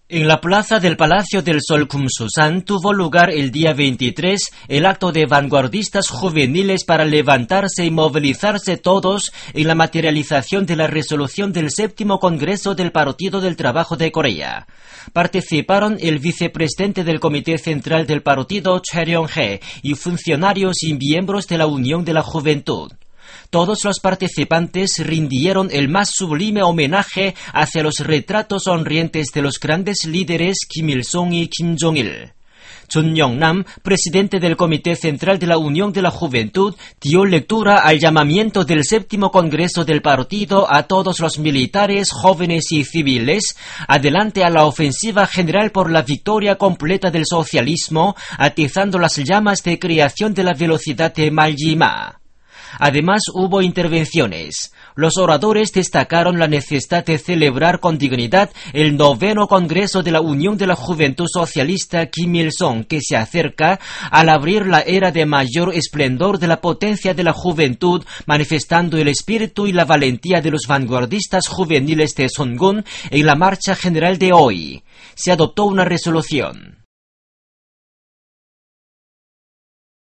En la plaza del Palacio del Sol Kumsusan tuvo lugar el día 23 el acto de vanguardistas juveniles para levantarse y movilizarse todos en la materialización de la resolución del 7º Congreso del Partido del Trabajo de Corea. Participaron el vicepresidente del Comité Central del Partido, Choi Ryong-hae, y funcionarios y miembros de la Unión de la Juventud. Todos los participantes rindieron el más sublime homenaje hacia los retratos sonrientes de los grandes líderes Kim Il-sung y Kim Jong-il. Chun Yong-nam, presidente del Comité Central de la Unión de la Juventud, dio lectura al llamamiento del 7º Congreso del Partido a todos los militares, jóvenes y civiles, adelante a la ofensiva general por la victoria completa del socialismo, atizando las llamas de creación de la velocidad de Maljima. Además, hubo intervenciones. Los oradores destacaron la necesidad de celebrar con dignidad el 9º Congreso de la Unión de la Juventud Socialista Kim Il-sung, que se acerca al abrir la era de mayor esplendor de la potencia de la juventud, manifestando el espíritu y la valentía de los vanguardistas juveniles de Songun en la marcha general de hoy. Se adoptó una resolución.